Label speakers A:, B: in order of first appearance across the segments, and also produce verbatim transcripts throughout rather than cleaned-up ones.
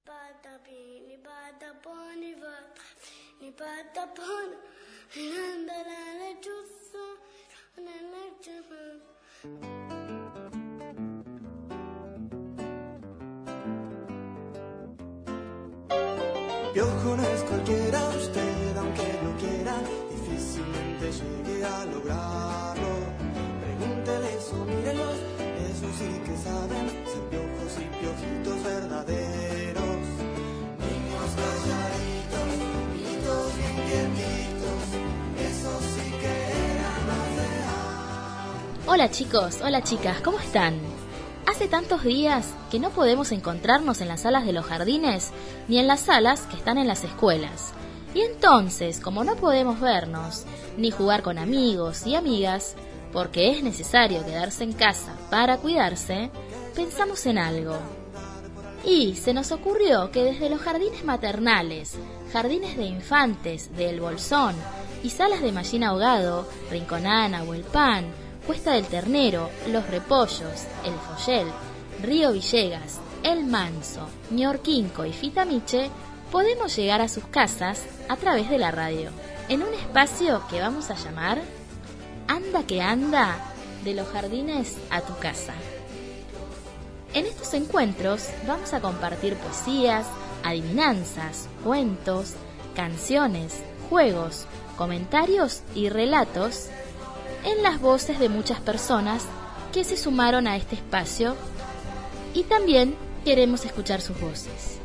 A: Piojo no es cualquiera, usted aunque lo quiera, difícilmente llegue a lograrlo. Pregúntele eso, mírenlos, eso sí que saben, ser piojos y piojitos verdaderos. Niños calladitos, niñitos bien quietitos, eso sí que eran más real.
B: Hola chicos, hola chicas, ¿cómo están? Hace tantos días que no podemos encontrarnos en las salas de los jardines ni en las salas que están en las escuelas. Y entonces, como no podemos vernos ni jugar con amigos y amigas, porque es necesario quedarse en casa para cuidarse, pensamos en algo. Y se nos ocurrió que desde los jardines maternales, jardines de infantes de El Bolsón y salas de Mallín Ahogado, Rinconana, Huelpán, Cuesta del Ternero, Los Repollos, El Follel, Río Villegas, El Manso, Ñorquinco y Fitamiche, podemos llegar a sus casas a través de la radio, en un espacio que vamos a llamar Anda que anda, de los jardines a tu casa. En estos encuentros vamos a compartir poesías, adivinanzas, cuentos, canciones, juegos, comentarios y relatos en las voces de muchas personas que se sumaron a este espacio, y también queremos escuchar sus voces.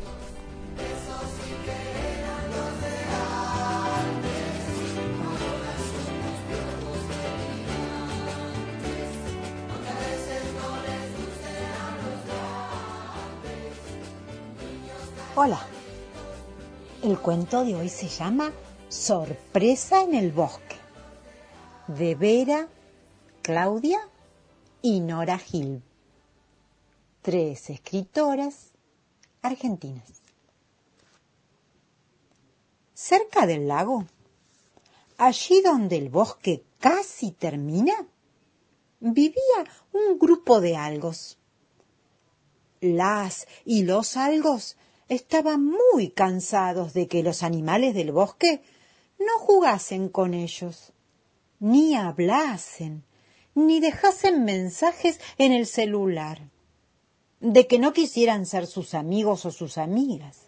C: Hola, el cuento de hoy se llama Sorpresa en el bosque, de Vera, Claudia y Nora Gil, tres escritoras argentinas. Cerca del lago, allí donde el bosque casi termina, vivía un grupo de algos. Las y los algos estaban muy cansados de que los animales del bosque no jugasen con ellos, ni hablasen, ni dejasen mensajes en el celular, de que no quisieran ser sus amigos o sus amigas.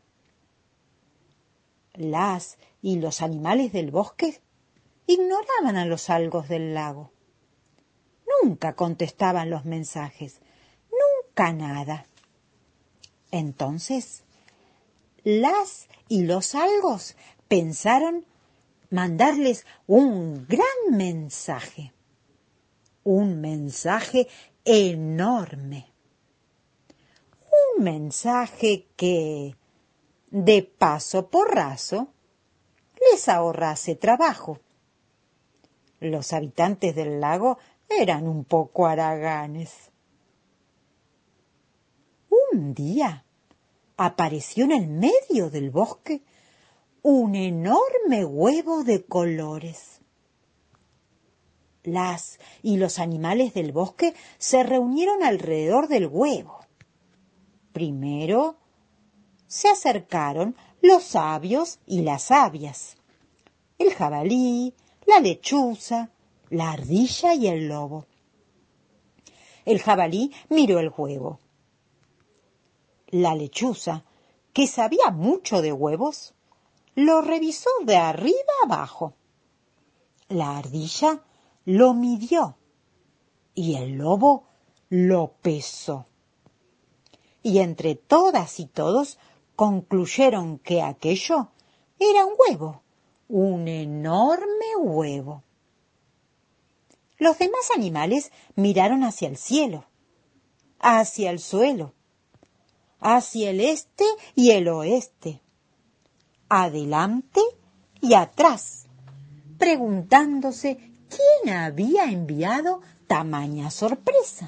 C: Las y los animales del bosque ignoraban a los algos del lago. Nunca contestaban los mensajes, nunca nada. Entonces, las y los algos pensaron mandarles un gran mensaje, un mensaje enorme, un mensaje que, de paso porrazo, les ahorrase trabajo. Los habitantes del lago eran un poco haraganes. Un día apareció en el medio del bosque un enorme huevo de colores. Las y los animales del bosque se reunieron alrededor del huevo. Primero se acercaron los sabios y las sabias, el jabalí, la lechuza, la ardilla y el lobo. El jabalí miró el huevo. La lechuza, que sabía mucho de huevos, lo revisó de arriba abajo. La ardilla lo midió y el lobo lo pesó. Y entre todas y todos concluyeron que aquello era un huevo, un enorme huevo. Los demás animales miraron hacia el cielo, hacia el suelo, hacia el este y el oeste, adelante y atrás, preguntándose quién había enviado tamaña sorpresa.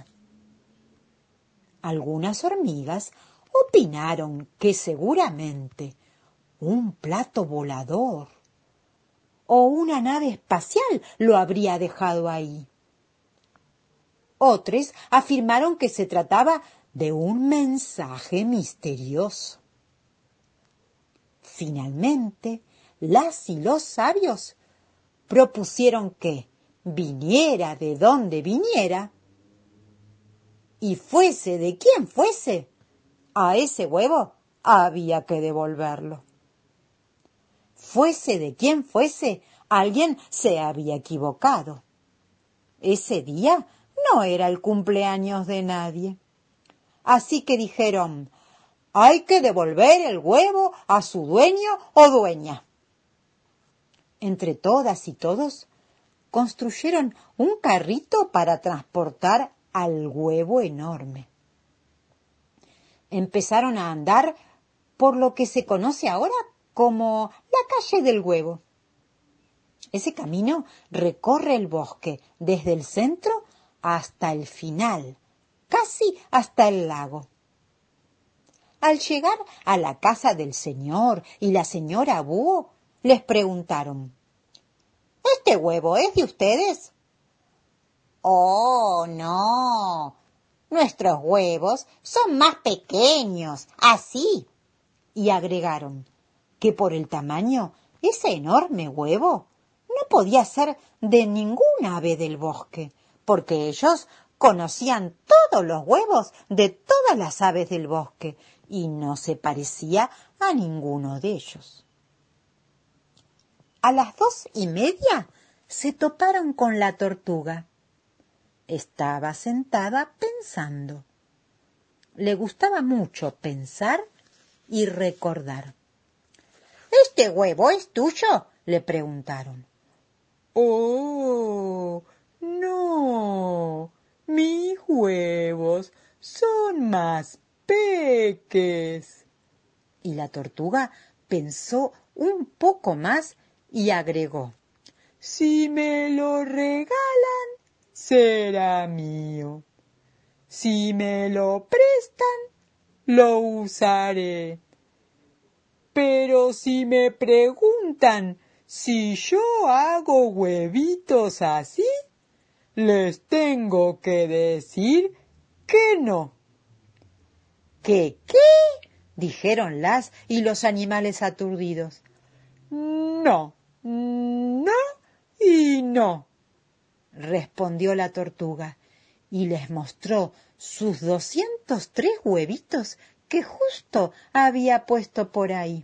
C: Algunas hormigas opinaron que seguramente un plato volador o una nave espacial lo habría dejado ahí. Otros afirmaron que se trataba de un mensaje misterioso. Finalmente, las y los sabios propusieron que, viniera de donde viniera, y fuese de quien fuese, a ese huevo había que devolverlo. Fuese de quien fuese, alguien se había equivocado. Ese día no era el cumpleaños de nadie. Así que dijeron, hay que devolver el huevo a su dueño o dueña. Entre todas y todos, construyeron un carrito para transportar al huevo enorme. Empezaron a andar por lo que se conoce ahora como la calle del huevo. Ese camino recorre el bosque desde el centro hasta el final, casi hasta el lago. Al llegar a la casa del señor y la señora Búho, les preguntaron, ¿este huevo es de ustedes? Oh, no. Nuestros huevos son más pequeños, así. Y agregaron que por el tamaño, ese enorme huevo no podía ser de ningún ave del bosque, porque ellos conocían todos los huevos de todas las aves del bosque y no se parecía a ninguno de ellos. A las dos y media se toparon con la tortuga. Estaba sentada pensando. Le gustaba mucho pensar y recordar. ¿Este huevo es tuyo?, le preguntaron. Oh, no, mis huevos son más peques. Y la tortuga pensó un poco más y agregó, si me lo regalan, será mío. Si me lo prestan, lo usaré. Pero si me preguntan si yo hago huevitos así, les tengo que decir que no. ¿Qué qué? Dijeron las y los animales aturdidos. No, no y no, respondió la tortuga y les mostró sus doscientos tres huevitos que justo había puesto por ahí.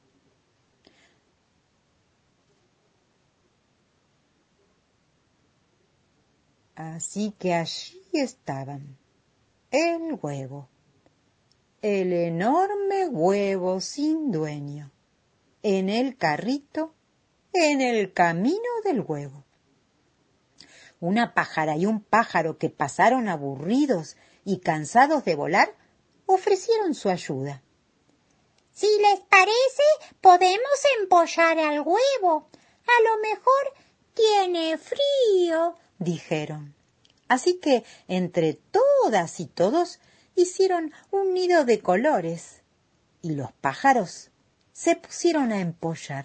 C: Así que allí estaban, el huevo, el enorme huevo sin dueño, en el carrito, en el camino del huevo. Una pájara y un pájaro que pasaron aburridos y cansados de volar, ofrecieron su ayuda. Si les parece, podemos empollar al huevo. A lo mejor tiene frío, dijeron. Así que entre todas y todos hicieron un nido de colores y los pájaros se pusieron a empollar.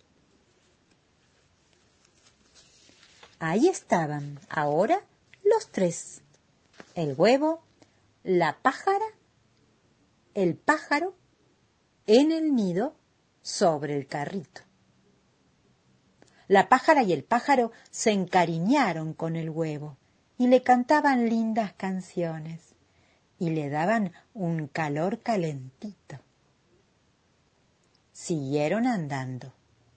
C: Ahí estaban ahora los tres, el huevo, la pájara, el pájaro, en el nido sobre el carrito. La pájara y el pájaro se encariñaron con el huevo y le cantaban lindas canciones y le daban un calor calentito. Siguieron andando.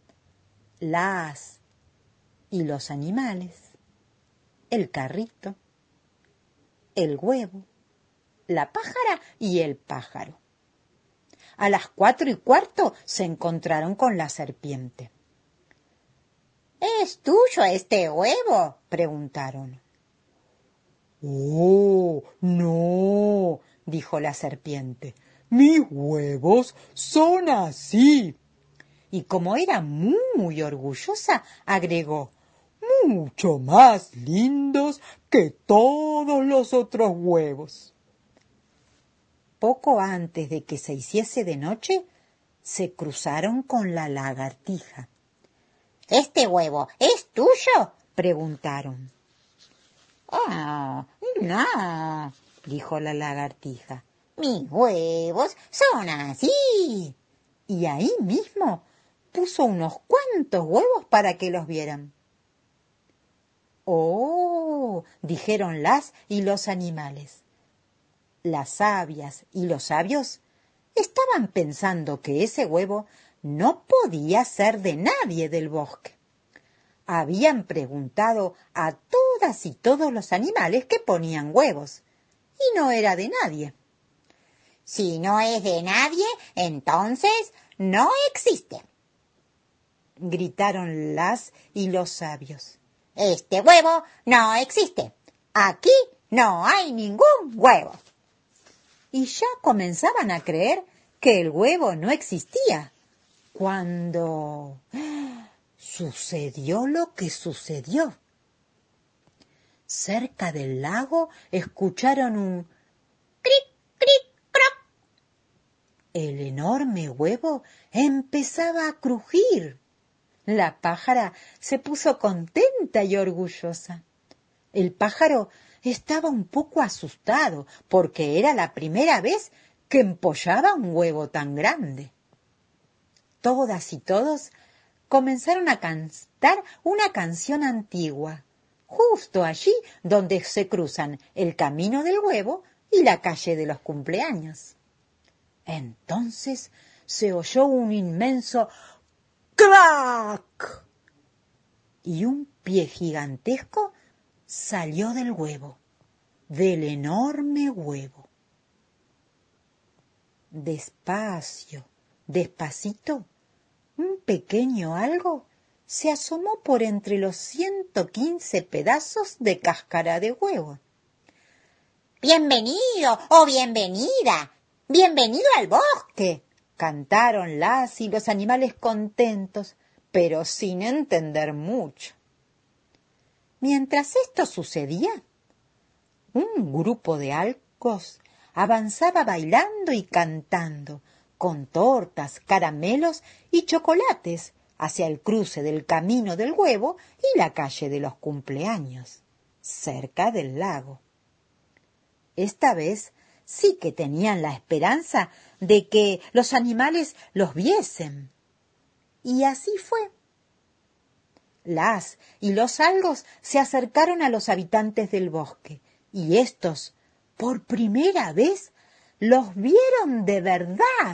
C: Las y los animales, el carrito, el huevo, la pájara y el pájaro. A las cuatro y cuarto se encontraron con la serpiente. ¿Es tuyo este huevo?, preguntaron. Oh, no, dijo la serpiente. Mis huevos son así. Y como era muy orgullosa, agregó, mucho más lindos que todos los otros huevos. Poco antes de que se hiciese de noche, se cruzaron con la lagartija. ¿Este huevo es tuyo?, preguntaron. Oh, no, dijo la lagartija. Mis huevos son así. y ahí mismo puso unos cuantos huevos para que los vieran. ¡Oh!, dijeron las y los animales. Las sabias y los sabios estaban pensando que ese huevo no podía ser de nadie del bosque. Habían preguntado a todas y todos los animales que ponían huevos, y no era de nadie.
D: Si no es de nadie, entonces no existe,
C: gritaron las y los sabios.
D: Este huevo no existe. Aquí no hay ningún huevo.
C: Y ya comenzaban a creer que el huevo no existía, cuando sucedió lo que sucedió. Cerca del lago escucharon un
D: cric, cric, croc.
C: El enorme huevo empezaba a crujir. La pájara se puso contenta y orgullosa. El pájaro estaba un poco asustado porque era la primera vez que empollaba un huevo tan grande. Todas y todos comenzaron a cantar una canción antigua, justo allí donde se cruzan el camino del huevo y la calle de los cumpleaños. Entonces se oyó un inmenso ¡crac! Y un pie gigantesco salió del huevo, del enorme huevo. Despacio, despacito, un pequeño algo se asomó por entre los ciento quince pedazos de cáscara de huevo.
D: ¡Bienvenido o bienvenida! ¡Bienvenido al bosque!,
C: cantaron las y los animales contentos, pero sin entender mucho. Mientras esto sucedía, un grupo de alcos avanzaba bailando y cantando, con tortas, caramelos y chocolates, hacia el cruce del camino del huevo y la calle de los cumpleaños, cerca del lago. Esta vez sí que tenían la esperanza de que los animales los viesen. Y así fue. Las y los algos se acercaron a los habitantes del bosque, y éstos, por primera vez, los vieron de verdad.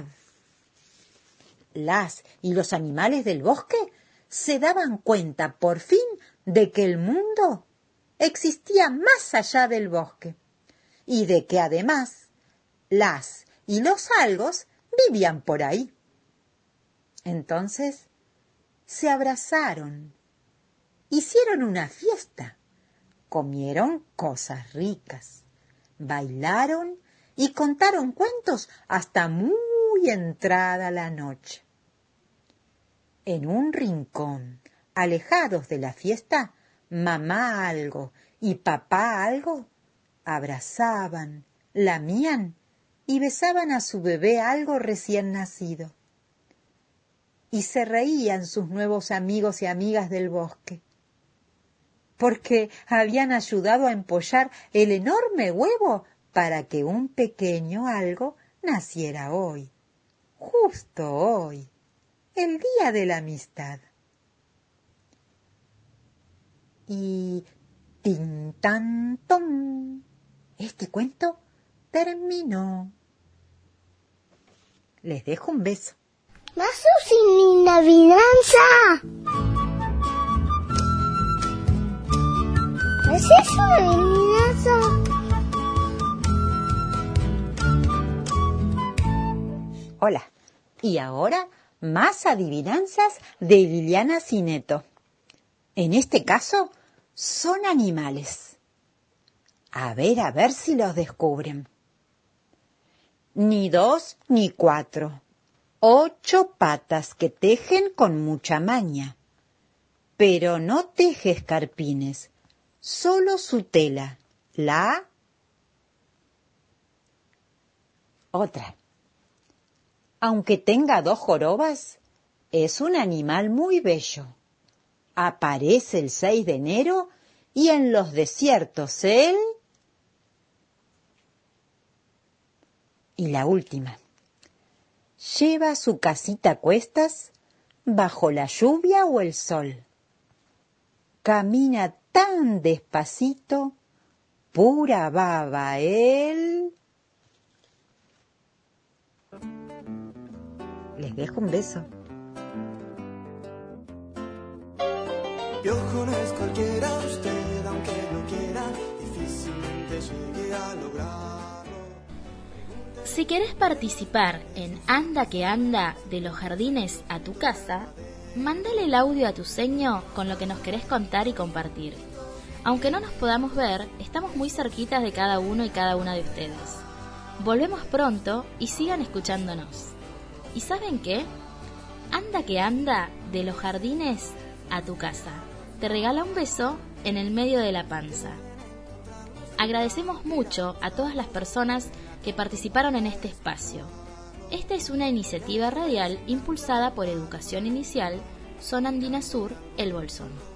C: Las y los animales del bosque se daban cuenta, por fin, de que el mundo existía más allá del bosque, y de que, además, las y los algos vivían por ahí. Entonces se abrazaron, hicieron una fiesta, comieron cosas ricas, bailaron y contaron cuentos hasta muy entrada la noche. En un rincón, alejados de la fiesta, mamá algo y papá algo abrazaban, lamían y besaban a su bebé algo recién nacido. Y se reían sus nuevos amigos y amigas del bosque, porque habían ayudado a empollar el enorme huevo para que un pequeño algo naciera hoy, justo hoy, el día de la amistad. Y tin tan ton, este cuento terminó. Les dejo un beso.
E: ¡Mazo sin adivinanza! ¿Es eso una adivinanza?
C: Hola, y ahora más adivinanzas de Liliana Cineto. En este caso, son animales. A ver, a ver si los descubren. Ni dos ni cuatro. Ocho patas que tejen con mucha maña. Pero no teje escarpines, solo su tela, la... Otra. Aunque tenga dos jorobas, es un animal muy bello. Aparece el seis de enero y en los desiertos él... Y la última. lleva su casita a cuestas bajo la lluvia o el sol. Camina tan despacito, pura baba él. Les dejo un beso.
A: Piojo no es cualquiera, usted aunque lo quiera, difícilmente llegue a lograrlo.
B: Si querés participar en Anda que Anda de los Jardines a tu casa, mándale el audio a tu seño con lo que nos querés contar y compartir. Aunque no nos podamos ver, estamos muy cerquitas de cada uno y cada una de ustedes. Volvemos pronto y sigan escuchándonos. ¿Y saben qué? Anda que Anda de los Jardines a tu casa. Te regala un beso en el medio de la panza. Agradecemos mucho a todas las personas que participaron en este espacio. Esta es una iniciativa radial impulsada por Educación Inicial, Zona Andina Sur, El Bolsón.